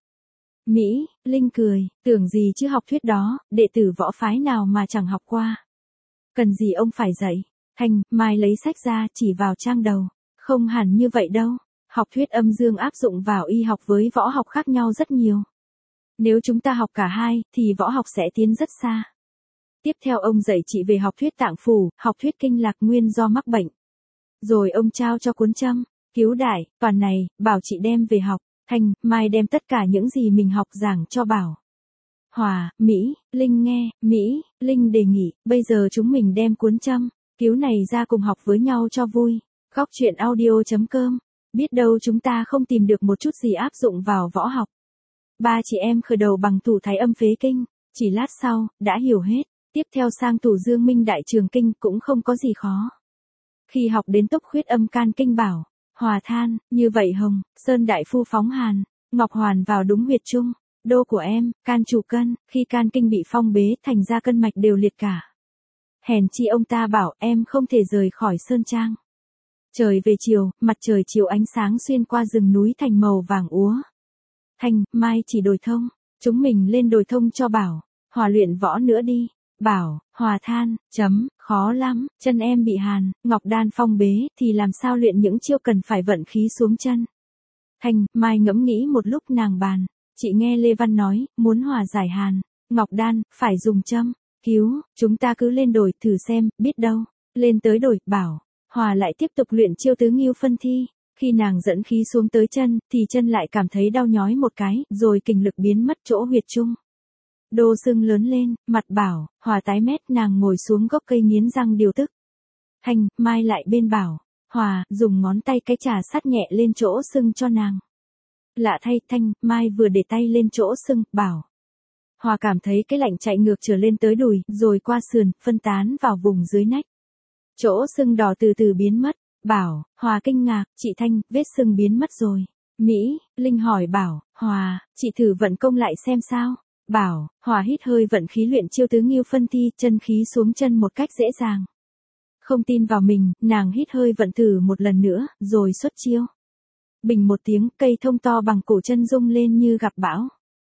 A: Mỹ, Linh cười, tưởng gì chứ học thuyết đó, đệ tử võ phái nào mà chẳng học qua. Cần gì ông phải dạy? Thanh, Mai lấy sách ra, chỉ vào trang đầu. Không hẳn như vậy đâu. Học thuyết âm dương áp dụng vào y học với võ học khác nhau rất nhiều. Nếu chúng ta học cả hai, thì võ học sẽ tiến rất xa. Tiếp theo ông dạy chị về học thuyết tạng phủ, học thuyết kinh lạc nguyên do mắc bệnh. Rồi ông trao cho cuốn châm cứu đại, toàn này, bảo chị đem về học. Thanh, Mai đem tất cả những gì mình học giảng cho Bảo. Hòa, Mỹ, Linh nghe, Mỹ, Linh đề nghị, bây giờ chúng mình đem cuốn châm cứu này ra cùng học với nhau cho vui. Góc truyện audio chấm com biết đâu chúng ta không tìm được một chút gì áp dụng vào võ học. Ba chị em khởi đầu bằng thủ thái âm phế kinh, chỉ lát sau, đã hiểu hết, tiếp theo sang thủ dương minh đại trường kinh cũng không có gì khó. Khi học đến túc khuyết âm can kinh bảo, Hòa than, như vậy Hồng, Sơn đại phu phóng hàn, Ngọc Hoàn vào đúng huyệt trung, đô của em, can chủ cân, khi can kinh bị phong bế thành ra cân mạch đều liệt cả. Hèn chi ông ta bảo em không thể rời khỏi Sơn Trang. Trời về chiều, mặt trời chiều ánh sáng xuyên qua rừng núi thành màu vàng úa. Thanh, Mai chỉ đồi thông, chúng mình lên đồi thông cho Bảo, Hòa luyện võ nữa đi. Bảo, Hòa than, chấm, khó lắm, chân em bị hàn, Ngọc đan phong bế thì làm sao luyện những chiêu cần phải vận khí xuống chân. Thanh, Mai ngẫm nghĩ một lúc nàng bàn, chị nghe Lê Văn nói, muốn hòa giải hàn, Ngọc đan, phải dùng châm, cứu, chúng ta cứ lên đồi thử xem, biết đâu. Lên tới đồi, Bảo, Hòa lại tiếp tục luyện chiêu tứ nghiêu phân thi. Khi nàng dẫn khí xuống tới chân, thì chân lại cảm thấy đau nhói một cái, rồi kình lực biến mất chỗ huyệt trung. Đô sưng lớn lên, mặt Bảo, Hòa tái mét, nàng ngồi xuống gốc cây nghiến răng điều tức. Thanh, Mai lại bên Bảo, Hòa, dùng ngón tay cái trà sát nhẹ lên chỗ sưng cho nàng. Lạ thay, Thanh, Mai vừa để tay lên chỗ sưng, Bảo. Hòa cảm thấy cái lạnh chạy ngược trở lên tới đùi, rồi qua sườn, phân tán vào vùng dưới nách. Chỗ sưng đỏ từ từ biến mất. Bảo, Hòa kinh ngạc, chị Thanh, vết sưng biến mất rồi. Mỹ, Linh hỏi Bảo, Hòa, chị thử vận công lại xem sao. Bảo, Hòa hít hơi vận khí luyện chiêu tứ nghiêu phân thi, chân khí xuống chân một cách dễ dàng. Không tin vào mình, nàng hít hơi vận thử một lần nữa, rồi xuất chiêu. Bình một tiếng, cây thông to bằng cổ chân rung lên như gặp bão.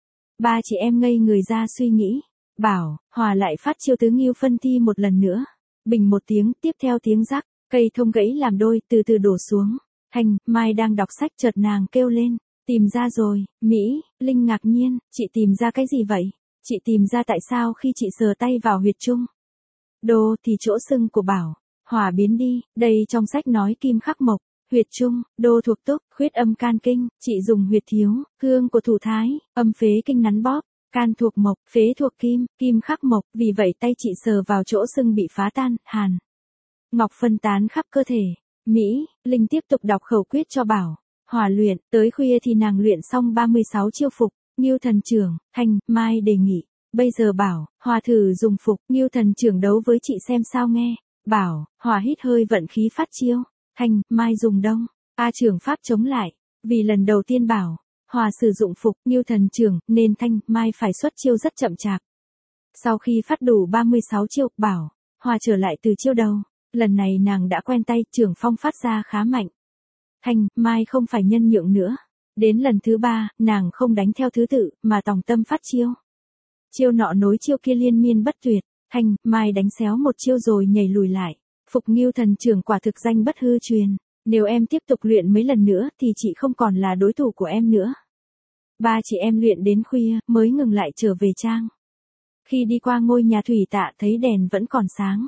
A: Ba chị em ngây người ra suy nghĩ. Bảo, Hòa lại phát chiêu tứ nghiêu phân thi một lần nữa. Bình một tiếng, tiếp theo tiếng rắc. Cây thông gãy làm đôi, từ từ đổ xuống. Thanh, Mai đang đọc sách chợt nàng kêu lên. Tìm ra rồi, Mỹ, Linh ngạc nhiên, chị tìm ra cái gì vậy? Chị tìm ra tại sao khi chị sờ tay vào huyệt trung. Đô thì chỗ sưng của Bảo, Hòa biến đi, đây trong sách nói kim khắc mộc, huyệt trung, đô thuộc túc, khuyết âm can kinh, chị dùng huyệt thiếu, cương của thủ thái, âm phế kinh nắn bóp. Can thuộc mộc, phế thuộc kim, kim khắc mộc, vì vậy tay chị sờ vào chỗ sưng bị phá tan, hàn. Ngọc phân tán khắp cơ thể. Mỹ, Linh tiếp tục đọc khẩu quyết cho Bảo. Hòa luyện, tới khuya thì nàng luyện xong ba mươi sáu chiêu phục, Nghiêu thần trưởng, Thanh, Mai đề nghị. Bây giờ Bảo, Hòa thử dùng phục, Nghiêu thần trưởng đấu với chị xem sao nghe. Bảo, Hòa hít hơi vận khí phát chiêu. Thanh, Mai dùng đông, A trưởng pháp chống lại. Vì lần đầu tiên Bảo, Hòa sử dụng phục, Nghiêu thần trưởng, nên Thanh, Mai phải xuất chiêu rất chậm chạp. Sau khi phát đủ ba mươi sáu chiêu, Bảo, Hòa trở lại từ chiêu đầu. Lần này nàng đã quen tay, trưởng phong phát ra khá mạnh. Thanh, Mai không phải nhân nhượng nữa. Đến lần thứ ba, nàng không đánh theo thứ tự, mà tòng tâm phát chiêu. Chiêu nọ nối chiêu kia liên miên bất tuyệt. Thanh, Mai đánh xéo một chiêu rồi nhảy lùi lại. Phục Nghiêu thần trưởng quả thực danh bất hư truyền. Nếu em tiếp tục luyện mấy lần nữa thì chị không còn là đối thủ của em nữa. Ba chị em luyện đến khuya mới ngừng lại trở về trang. Khi đi qua ngôi nhà thủy tạ thấy đèn vẫn còn sáng.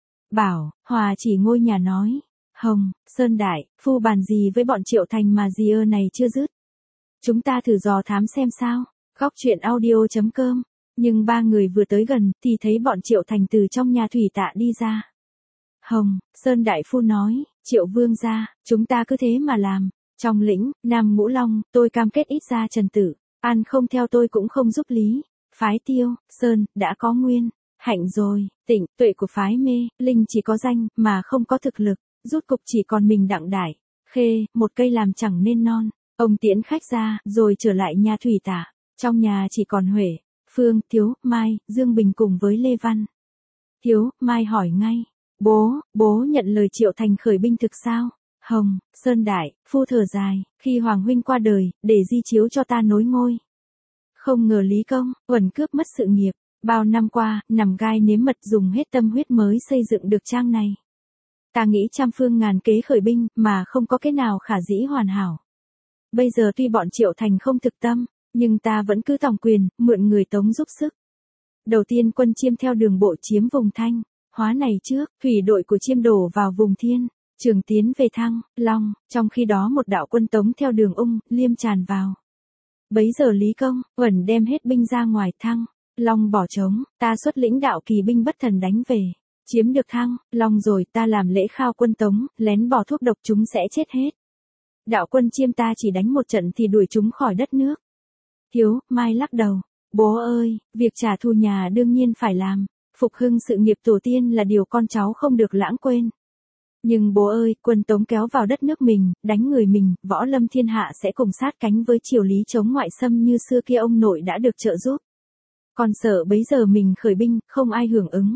A: Bảo, Hòa chỉ ngôi nhà nói. Hồng, Sơn Đại, phu bàn gì với bọn Triệu Thành mà gì ơ này chưa dứt. Chúng ta thử dò thám xem sao. Góc truyện audio chấm com. Nhưng ba người vừa tới gần thì thấy bọn Triệu Thành từ trong nhà thủy tạ đi ra. Hồng, Sơn Đại phu nói, Triệu Vương gia, chúng ta cứ thế mà làm. Trong lĩnh, Nam Ngũ Long, tôi cam kết ít ra Trần Tử. An không theo tôi cũng không giúp lý. Phái Tiêu, Sơn, đã có nguyên. Hạnh rồi, Tịnh, tuệ của phái Mê, Linh chỉ có danh, mà không có thực lực. Rút cục chỉ còn mình Đặng Đại. Khê, một cây làm chẳng nên non. Ông tiễn khách ra, rồi trở lại nhà thủy tạ. Trong nhà chỉ còn Huệ, Phương, Thiếu, Mai, Dương Bình cùng với Lê Văn. Thiếu, Mai hỏi ngay. Bố, bố nhận lời Triệu Thành khởi binh thực sao? Hồng, Sơn Đại, phu thở dài, khi Hoàng huynh qua đời, để di chiếu cho ta nối ngôi. Không ngờ Lý Công, uẩn cướp mất sự nghiệp. Bao năm qua, nằm gai nếm mật dùng hết tâm huyết mới xây dựng được trang này. Ta nghĩ trăm phương ngàn kế khởi binh, mà không có cái nào khả dĩ hoàn hảo. Bây giờ tuy bọn Triệu Thành không thực tâm, nhưng ta vẫn cứ tòng quyền, mượn người Tống giúp sức. Đầu tiên quân Chiêm theo đường bộ chiếm vùng Thanh, Hóa này trước, thủy đội của Chiêm đổ vào vùng Thiên, Trường tiến về Thăng, Long, trong khi đó một đạo quân Tống theo đường Ung, Liêm tràn vào. Bấy giờ Lý Công, uẩn đem hết binh ra ngoài Thăng, Long bỏ trống, ta xuất lĩnh đạo kỳ binh bất thần đánh về. Chiếm được Thăng, Long rồi ta làm lễ khao quân Tống, lén bỏ thuốc độc chúng sẽ chết hết. đạo quân chiêm ta chỉ đánh một trận thì đuổi chúng khỏi đất nước. Thiếu, Mai lắc đầu. Bố ơi, việc trả thù nhà đương nhiên phải làm, phục hưng sự nghiệp tổ tiên là điều con cháu không được lãng quên. Nhưng bố ơi, quân Tống kéo vào đất nước mình, đánh người mình, võ lâm thiên hạ sẽ cùng sát cánh với triều Lý chống ngoại xâm như xưa kia ông nội đã được trợ giúp. Con sợ bấy giờ mình khởi binh, không ai hưởng ứng.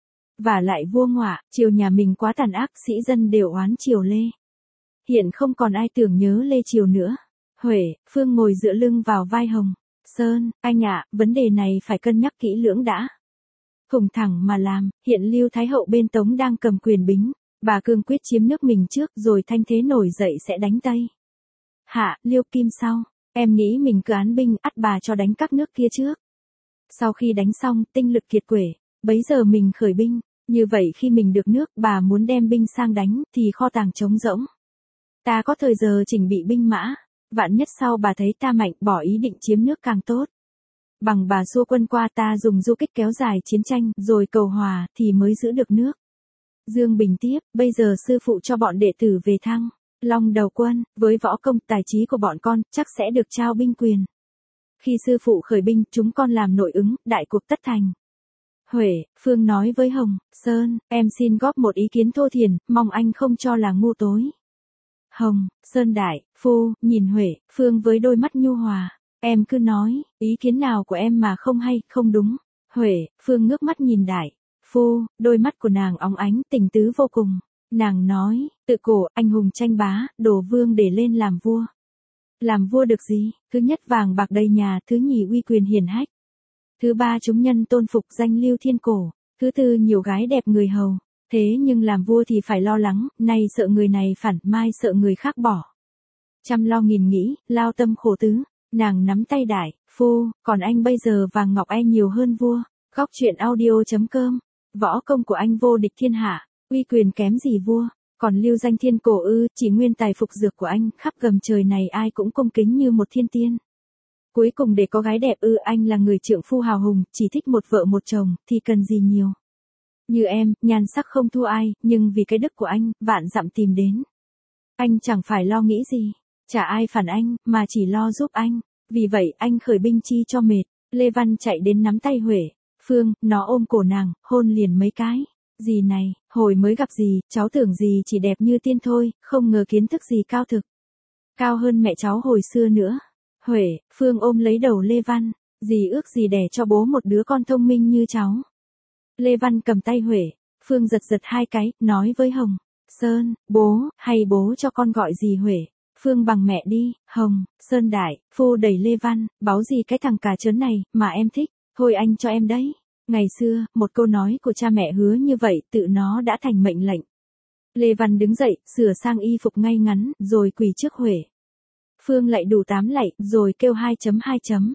A: Và lại vua ngọa, triều nhà mình quá tàn ác, sĩ dân đều oán triều Lê. Hiện không còn ai tưởng nhớ Lê Triều nữa. Huệ, Phương ngồi dựa lưng vào vai Hồng. Sơn, anh ạ, vấn đề này phải cân nhắc kỹ lưỡng đã. Thùng thẳng mà làm, hiện Lưu Thái Hậu bên Tống đang cầm quyền bính. Bà cương quyết chiếm nước mình trước rồi thanh thế nổi dậy sẽ đánh Tây. Hạ, Liêu Kim sau, em nghĩ mình cứ án binh ắt bà cho đánh các nước kia trước. Sau khi đánh xong, tinh lực kiệt quệ, bấy giờ mình khởi binh, như vậy khi mình được nước bà muốn đem binh sang đánh thì kho tàng trống rỗng. Ta có thời giờ chỉnh bị binh mã, vạn nhất sau bà thấy ta mạnh bỏ ý định chiếm nước càng tốt. Bằng bà xua quân qua ta dùng du kích kéo dài chiến tranh rồi cầu hòa thì mới giữ được nước. Dương Bình tiếp, bây giờ sư phụ cho bọn đệ tử về thăng Long đầu quân, với võ công tài trí của bọn con, chắc sẽ được trao binh quyền. Khi sư phụ khởi binh, chúng con làm nội ứng, đại cuộc tất thành. Huệ, Phương nói với Hồng, Sơn, em xin góp một ý kiến thô thiển, mong anh không cho là ngu tối. Hồng, Sơn đại, phu, nhìn Huệ, Phương với đôi mắt nhu hòa, em cứ nói, ý kiến nào của em mà không hay, không đúng. Huệ, Phương ngước mắt nhìn đại. Phu, đôi mắt của nàng óng ánh tình tứ vô cùng. Nàng nói, tự cổ, anh hùng tranh bá, đổ vương để lên làm vua. Làm vua được gì? Thứ nhất vàng bạc đầy nhà, thứ nhì uy quyền hiển hách. Thứ ba chúng nhân tôn phục danh lưu thiên cổ. Thứ tư nhiều gái đẹp người hầu. Thế nhưng làm vua thì phải lo lắng, nay sợ người này phản, mai sợ người khác bỏ. Trăm lo nghìn nghĩ, lao tâm khổ tứ. Nàng nắm tay đại, phu, còn anh bây giờ vàng ngọc e nhiều hơn vua. Góc truyện audio chấm com. Võ công của anh vô địch thiên hạ, uy quyền kém gì vua, còn lưu danh thiên cổ ư, chỉ nguyên tài phục dược của anh, khắp gầm trời này ai cũng cung kính như một thiên tiên. Cuối cùng để có gái đẹp ư, anh là người trượng phu hào hùng, chỉ thích một vợ một chồng, thì cần gì nhiều. Như em, nhan sắc không thua ai, nhưng vì cái đức của anh, vạn dặm tìm đến. Anh chẳng phải lo nghĩ gì, chả ai phản anh, mà chỉ lo giúp anh, vì vậy anh khởi binh chi cho mệt. Lê Văn chạy đến nắm tay Huệ. Phương, nó ôm cổ nàng, hôn liền mấy cái. Dì này, hồi mới gặp dì, cháu tưởng dì chỉ đẹp như tiên thôi, không ngờ kiến thức gì cao thực. Cao hơn mẹ cháu hồi xưa nữa. Huệ, Phương ôm lấy đầu Lê Văn. Dì ước gì đẻ cho bố một đứa con thông minh như cháu. Lê Văn cầm tay Huệ. Phương giật giật hai cái, nói với Hồng. Sơn, bố, hay bố cho con gọi dì Huệ. Phương bằng mẹ đi, Hồng, Sơn đại, phu đẩy Lê Văn, báo gì cái thằng cà chớn này, mà em thích. Thôi anh cho em đấy. Ngày xưa, một câu nói của cha mẹ hứa như vậy, tự nó đã thành mệnh lệnh. Lê Văn đứng dậy, sửa sang y phục ngay ngắn, rồi quỳ trước Huệ. Phương lại đủ tám lạy, rồi kêu hai chấm hai chấm.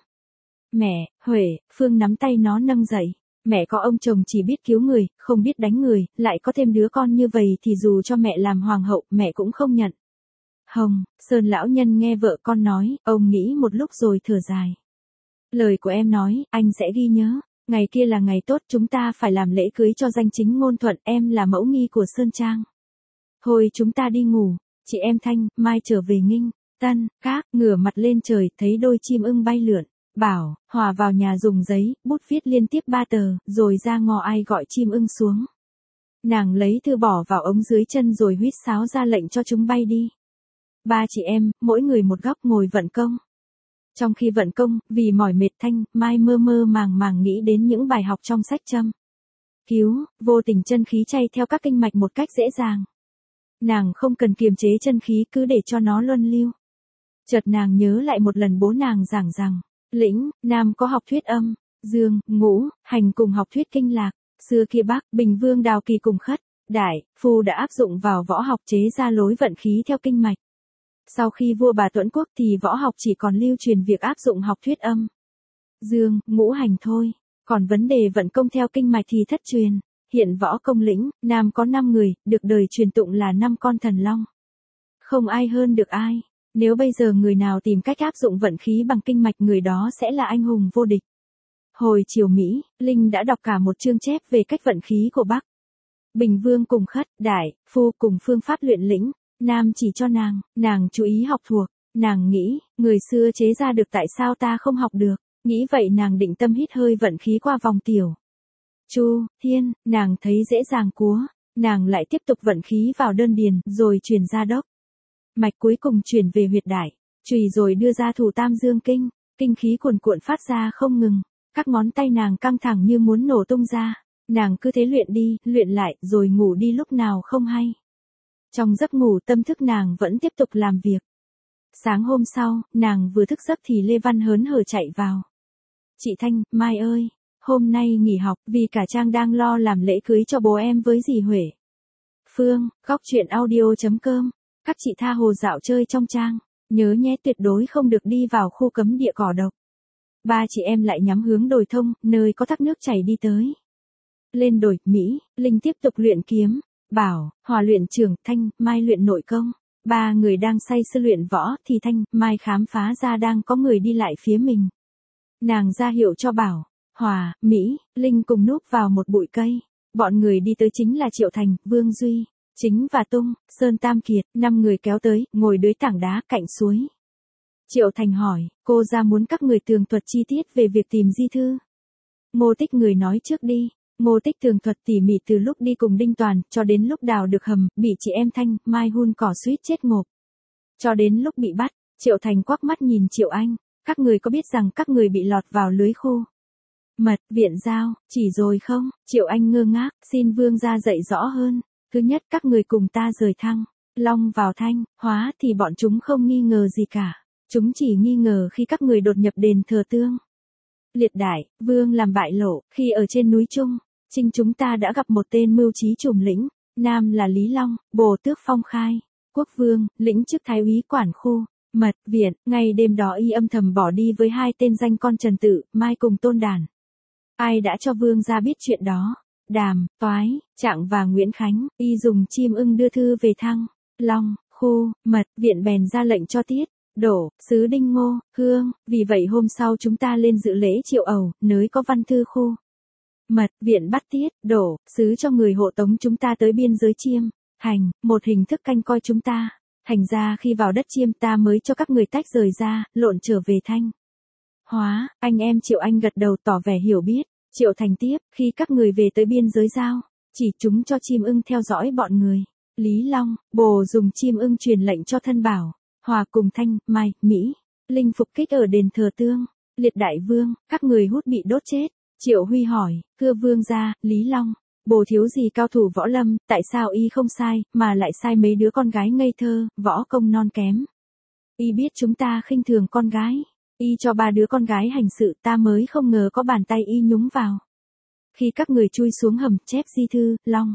A: Mẹ, Huệ, Phương nắm tay nó nâng dậy. Mẹ có ông chồng chỉ biết cứu người, không biết đánh người, lại có thêm đứa con như vậy thì dù cho mẹ làm hoàng hậu, mẹ cũng không nhận. Hồng, Sơn lão nhân nghe vợ con nói, ông nghĩ một lúc rồi thở dài. Lời của em nói, anh sẽ ghi nhớ. Ngày kia là ngày tốt, chúng ta phải làm lễ cưới cho danh chính ngôn thuận, em là mẫu nghi của Sơn Trang. Thôi chúng ta đi ngủ, chị em Thanh, mai trở về Nghinh, Tân, Các, ngửa mặt lên trời, thấy đôi chim ưng bay lượn. Bảo, Hòa vào nhà dùng giấy, bút viết liên tiếp ba tờ, rồi ra ngõ ai gọi chim ưng xuống. Nàng lấy thư bỏ vào ống dưới chân rồi huýt sáo ra lệnh cho chúng bay đi. Ba chị em, mỗi người một góc ngồi vận công. Trong khi vận công, vì mỏi mệt Thanh, Mai mơ mơ màng màng nghĩ đến những bài học trong sách Châm Cứu, vô tình chân khí chay theo các kinh mạch một cách dễ dàng. Nàng không cần kiềm chế chân khí cứ để cho nó luân lưu. Chợt nàng nhớ lại một lần bố nàng giảng rằng, Lĩnh, Nam có học thuyết âm, Dương, Ngũ, Hành cùng học thuyết kinh lạc. Xưa kia Bắc, Bình Vương Đào Kỳ cùng Khất, Đại, Phu đã áp dụng vào võ học chế ra lối vận khí theo kinh mạch. Sau khi vua bà Tuẫn Quốc thì võ học chỉ còn lưu truyền việc áp dụng học thuyết âm, Dương, Ngũ Hành thôi. Còn vấn đề vận công theo kinh mạch thì thất truyền. Hiện võ công Lĩnh, Nam có năm người, được đời truyền tụng là năm con thần long. Không ai hơn được ai. Nếu bây giờ người nào tìm cách áp dụng vận khí bằng kinh mạch người đó sẽ là anh hùng vô địch. Hồi chiều Mỹ, Linh đã đọc cả một chương chép về cách vận khí của Bắc. Bình Vương cùng Khất, Đại, Phu cùng phương pháp luyện lĩnh. Nam chỉ cho nàng, nàng chú ý học thuộc, nàng nghĩ, người xưa chế ra được tại sao ta không học được, nghĩ vậy nàng định tâm hít hơi vận khí qua vòng tiểu. Chu, thiên, nàng thấy dễ dàng cúa, nàng lại tiếp tục vận khí vào đơn điền, rồi chuyển ra đốc. Mạch cuối cùng chuyển về huyệt đại, chùy rồi đưa ra thủ tam dương kinh, kinh khí cuồn cuộn phát ra không ngừng, các ngón tay nàng căng thẳng như muốn nổ tung ra, nàng cứ thế luyện đi, luyện lại, rồi ngủ đi lúc nào không hay. Trong giấc ngủ tâm thức nàng vẫn tiếp tục làm việc. Sáng hôm sau, nàng vừa thức giấc thì Lê Văn hớn hở chạy vào. Chị Thanh, Mai ơi, hôm nay nghỉ học vì cả Trang đang lo làm lễ cưới cho bố em với dì Huệ. Phương, góc chuyện audio chấm com, các chị tha hồ dạo chơi trong Trang, nhớ nhé tuyệt đối không được đi vào khu cấm địa cỏ độc. Ba chị em lại nhắm hướng đồi thông, nơi có thác nước chảy đi tới. Lên đồi, Mỹ, Linh tiếp tục luyện kiếm, Bảo, Hòa luyện trưởng, Thanh, Mai luyện nội công. Ba người đang say sưa luyện võ thì Thanh, Mai khám phá ra đang có người đi lại phía mình. Nàng ra hiệu cho Bảo, Hòa, Mỹ, Linh cùng núp vào một bụi cây. Bọn người đi tới chính là Triệu Thành, Vương Duy, Chính và Tung, Sơn Tam Kiệt, năm người kéo tới, ngồi dưới tảng đá cạnh suối. Triệu Thành hỏi, cô ra muốn các người tường thuật chi tiết về việc tìm di thư. Ngô Tích người nói trước đi. Ngô Tích tường thuật tỉ mỉ từ lúc đi cùng Đinh Toàn, cho đến lúc đào được hầm, bị chị em Thanh, Mai hun cỏ suýt chết ngộp. Cho đến lúc bị bắt, Triệu Thành quắc mắt nhìn Triệu Anh, các người có biết rằng các người bị lọt vào lưới khu mật, viện giao, chỉ rồi không? Triệu Anh ngơ ngác, xin Vương ra dạy rõ hơn. Thứ nhất, các người cùng ta rời Thăng Long vào Thanh Hóa thì bọn chúng không nghi ngờ gì cả. Chúng chỉ nghi ngờ khi các người đột nhập đền thờ Tương Liệt Đại, Vương làm bại lộ, khi ở trên núi Trung Trinh chúng ta đã gặp một tên mưu trí trùm lĩnh, nam là Lý Long, bồ tước Phong Khai, Quốc Vương, lĩnh chức thái úy quản khu mật viện, ngày đêm đó y âm thầm bỏ đi với hai tên danh con Trần Tự, Mai cùng Tôn Đản. Ai đã cho Vương ra biết chuyện đó? Đàm, Toái, Trạng và Nguyễn Khánh, y dùng chim ưng đưa thư về Thăng Long, khu mật viện bèn ra lệnh cho Tiết Đổ, Sứ Đinh Ngô, Hương, vì vậy hôm sau chúng ta lên dự lễ triệu ẩu, nơi có văn thư khu mật viện bắt Tiết Đổ, Sứ cho người hộ tống chúng ta tới biên giới Chiêm Hành, một hình thức canh coi chúng ta. Thành ra khi vào đất Chiêm ta mới cho các người tách rời ra, lộn trở về Thanh Hóa. Anh em Triệu Anh gật đầu tỏ vẻ hiểu biết. Triệu Thành tiếp, khi các người về tới biên giới giao, chỉ chúng cho chim ưng theo dõi bọn người. Lý Long, bồ dùng chim ưng truyền lệnh cho thân Bảo, Hòa cùng Thanh, Mai, Mỹ, Linh phục kích ở đền thờ Tương Liệt Đại Vương, các người hút bị đốt chết. Triệu Huy hỏi, thưa Vương gia, Lý Long, bồ thiếu gì cao thủ võ lâm, tại sao y không sai, mà lại sai mấy đứa con gái ngây thơ, võ công non kém. Y biết chúng ta khinh thường con gái, y cho ba đứa con gái hành sự, ta mới không ngờ có bàn tay y nhúng vào. Khi các người chui xuống hầm, chép di thư, Long,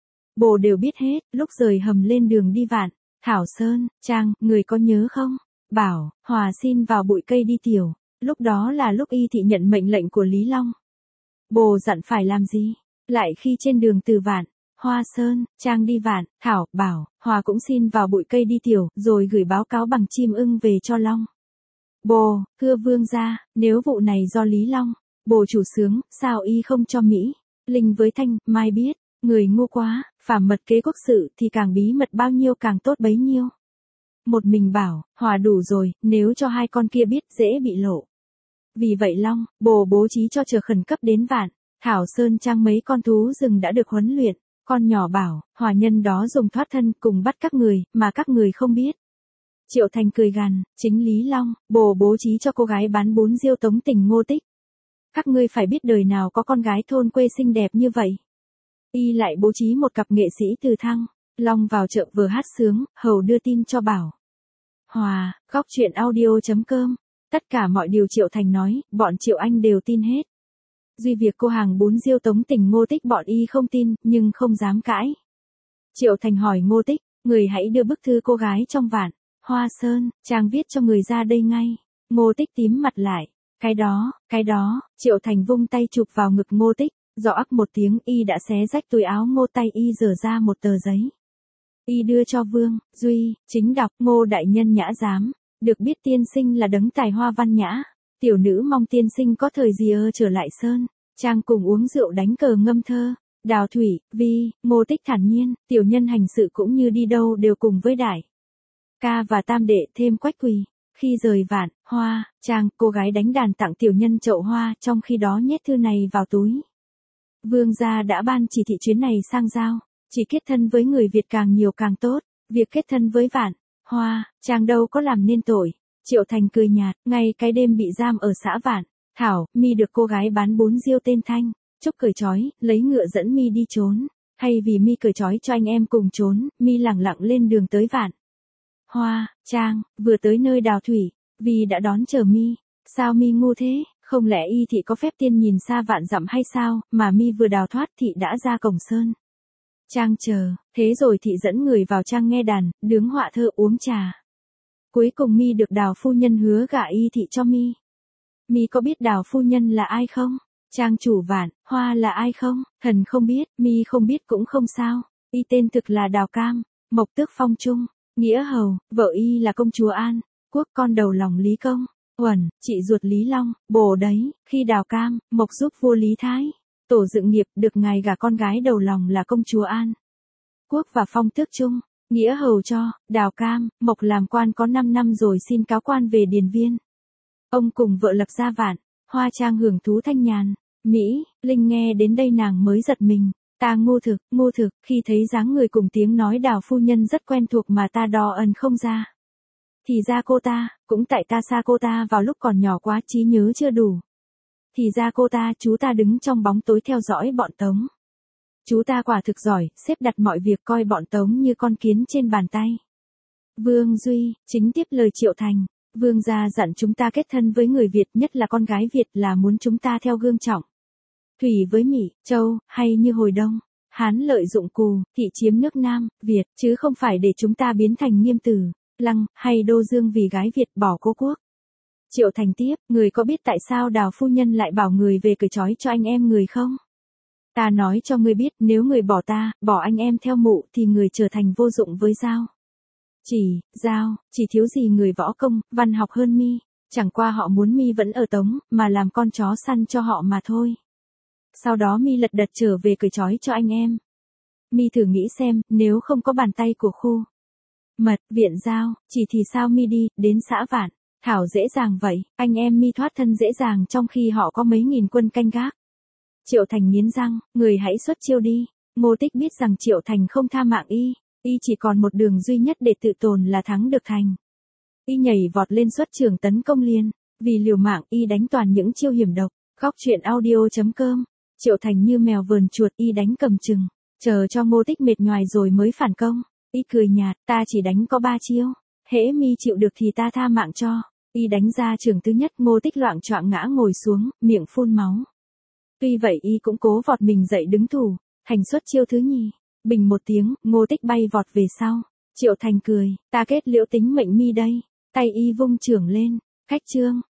A: bồ đều biết hết, lúc rời hầm lên đường đi Vạn Thảo Sơn, Trang, người có nhớ không? Bảo, Hòa xin vào bụi cây đi tiểu, lúc đó là lúc y thị nhận mệnh lệnh của Lý Long. Bồ dặn phải làm gì? Lại khi trên đường từ Vạn Hoa Sơn, Trang đi Vạn Thảo, Bảo, Hòa cũng xin vào bụi cây đi tiểu, rồi gửi báo cáo bằng chim ưng về cho Long. Bồ, thưa Vương gia, nếu vụ này do Lý Long, bồ chủ sướng, sao y không cho Mỹ, Linh với Thanh, Mai biết, người ngu quá, phàm mật kế quốc sự thì càng bí mật bao nhiêu càng tốt bấy nhiêu. Một mình Bảo, Hòa đủ rồi, nếu cho hai con kia biết dễ bị lộ. Vì vậy Long, bồ bố trí cho chờ khẩn cấp đến Vạn Thảo Sơn Trang mấy con thú rừng đã được huấn luyện, con nhỏ Bảo, Hòa nhân đó dùng thoát thân cùng bắt các người, mà các người không biết. Triệu Thành cười gằn, chính Lý Long, bồ bố trí cho cô gái bán bún riêu tống tình Ngô Tích. Các ngươi phải biết đời nào có con gái thôn quê xinh đẹp như vậy. Y lại bố trí một cặp nghệ sĩ từ Thăng Long vào chợ vừa hát sướng, hầu đưa tin cho Bảo. Hòa, góc chuyện audio chấm com. Tất cả mọi điều Triệu Thành nói, bọn Triệu Anh đều tin hết. Duy việc cô hàng bún riêu tống tình Ngô Tích bọn y không tin, nhưng không dám cãi. Triệu Thành hỏi Ngô Tích, người hãy đưa bức thư cô gái trong Vạn Hoa Sơn, Trang viết cho người ra đây ngay. Ngô Tích tím mặt lại. Cái đó, cái đó, Triệu Thành vung tay chụp vào ngực Ngô Tích, rõ ắc một tiếng y đã xé rách túi áo Ngô tay y dở ra một tờ giấy. Y đưa cho Vương Duy, Chính đọc, Ngô đại nhân nhã giám, được biết tiên sinh là đấng tài hoa văn nhã, tiểu nữ mong tiên sinh có thời gì ơ trở lại Sơn, Trang cùng uống rượu đánh cờ ngâm thơ, Đào Thủy, Vi, Ngô Tích thản nhiên, tiểu nhân hành sự cũng như đi đâu đều cùng với đại ca và tam đệ thêm Quách Quỳ. Khi rời Vạn, Hoa, Trang, cô gái đánh đàn tặng tiểu nhân chậu hoa, trong khi đó nhét thư này vào túi. Vương gia đã ban chỉ thị chuyến này sang giao, chỉ kết thân với người Việt càng nhiều càng tốt, việc kết thân với Vạn, Hoa, Trang đâu có làm nên tội. Triệu Thành cười nhạt, ngay cái đêm bị giam ở xã Vạn, Thảo, mi được cô gái bán bún riêu tên Thanh, Trúc cởi trói, lấy ngựa dẫn mi đi trốn. Hay vì mi cởi trói cho anh em cùng trốn, mi lẳng lặng lên đường tới Vạn, Hoa, Trang, vừa tới nơi Đào Thủy, vì đã đón chờ mi. Sao mi ngu thế, không lẽ y thị có phép tiên nhìn xa vạn dặm hay sao, mà mi vừa đào thoát thị đã ra cổng sơn. Trang chờ, thế rồi thị dẫn người vào Trang nghe đàn, đứng họa thơ uống trà. Cuối cùng mi được Đào phu nhân hứa gả y thị cho mi. Mi có biết Đào phu nhân là ai không? Trang chủ Vạn, Hoa là ai không? Thần không biết, mi không biết cũng không sao. Y tên thực là Đào Cam, Mộc Tước Phong Trung, nghĩa hầu, vợ y là công chúa An Quốc, con đầu lòng Lý Công, Uẩn, chị ruột Lý Long, bồ đấy, khi Đào Cam, Mộc giúp vua Lý Thái tổ dựng nghiệp, được ngài gả con gái đầu lòng là công chúa An Quốc và Phong Tước Trung, nghĩa hầu cho. Đào Cam, Mộc làm quan có năm năm rồi xin cáo quan về Điền Viên. Ông cùng vợ lập ra Vạn, Hoa Trang hưởng thú thanh nhàn. Mỹ, Linh nghe đến đây nàng mới giật mình. Ta ngu thực, ngu thực, khi thấy dáng người cùng tiếng nói Đào phu nhân rất quen thuộc mà ta đo ẩn không ra. Thì ra cô ta, cũng tại ta xa cô ta vào lúc còn nhỏ quá, trí nhớ chưa đủ. Thì ra cô ta, chú ta đứng trong bóng tối theo dõi bọn Tống. Chú ta quả thực giỏi, xếp đặt mọi việc, coi bọn Tống như con kiến trên bàn tay. Vương Duy, chính tiếp lời Triệu Thành. Vương gia dặn chúng ta kết thân với người Việt, nhất là con gái Việt, là muốn chúng ta theo gương trọng. Thủy với Mỹ, Châu, hay như hồi đông, Hán lợi dụng Cù, thị chiếm nước Nam, Việt, chứ không phải để chúng ta biến thành Nghiêm Tử, Lăng, hay Đô Dương vì gái Việt bỏ cố quốc. Triệu Thành tiếp, người có biết tại sao Đào phu nhân lại bảo người về cởi trói cho anh em người không? Ta nói cho ngươi biết, nếu người bỏ ta, bỏ anh em theo mụ thì người trở thành vô dụng với Giao. Chỉ, Giao, chỉ thiếu gì người võ công, văn học hơn mi, chẳng qua họ muốn mi vẫn ở Tống, mà làm con chó săn cho họ mà thôi. Sau đó mi lật đật trở về cởi trói cho anh em. Mi thử nghĩ xem, nếu không có bàn tay của khu mật, viện Giao, chỉ thì sao mi đi, đến xã Vạn, Thảo dễ dàng vậy, anh em mi thoát thân dễ dàng trong khi họ có mấy nghìn quân canh gác. Triệu Thành nghiến răng, người hãy xuất chiêu đi. Ngô Tích biết rằng Triệu Thành không tha mạng y, y chỉ còn một đường duy nhất để tự tồn là thắng được thành. Y nhảy vọt lên xuất trường tấn công liền, vì liều mạng y đánh toàn những chiêu hiểm độc. Góc truyện audio chấm com. Triệu Thành như mèo vờn chuột, y đánh cầm chừng, chờ cho Ngô Tích mệt nhoài rồi mới phản công. Y cười nhạt, ta chỉ đánh có ba chiêu, hễ mi chịu được thì ta tha mạng cho. Y đánh ra trường thứ nhất, Ngô Tích loạng choạng ngã ngồi xuống, miệng phun máu. Tuy vậy y cũng cố vọt mình dậy đứng thủ, thành xuất chiêu thứ nhì. Bình một tiếng, Ngô Tích bay vọt về sau. Triệu Thành cười, ta kết liễu tính mệnh mi đây. Tay y vung chưởng lên, khách trương,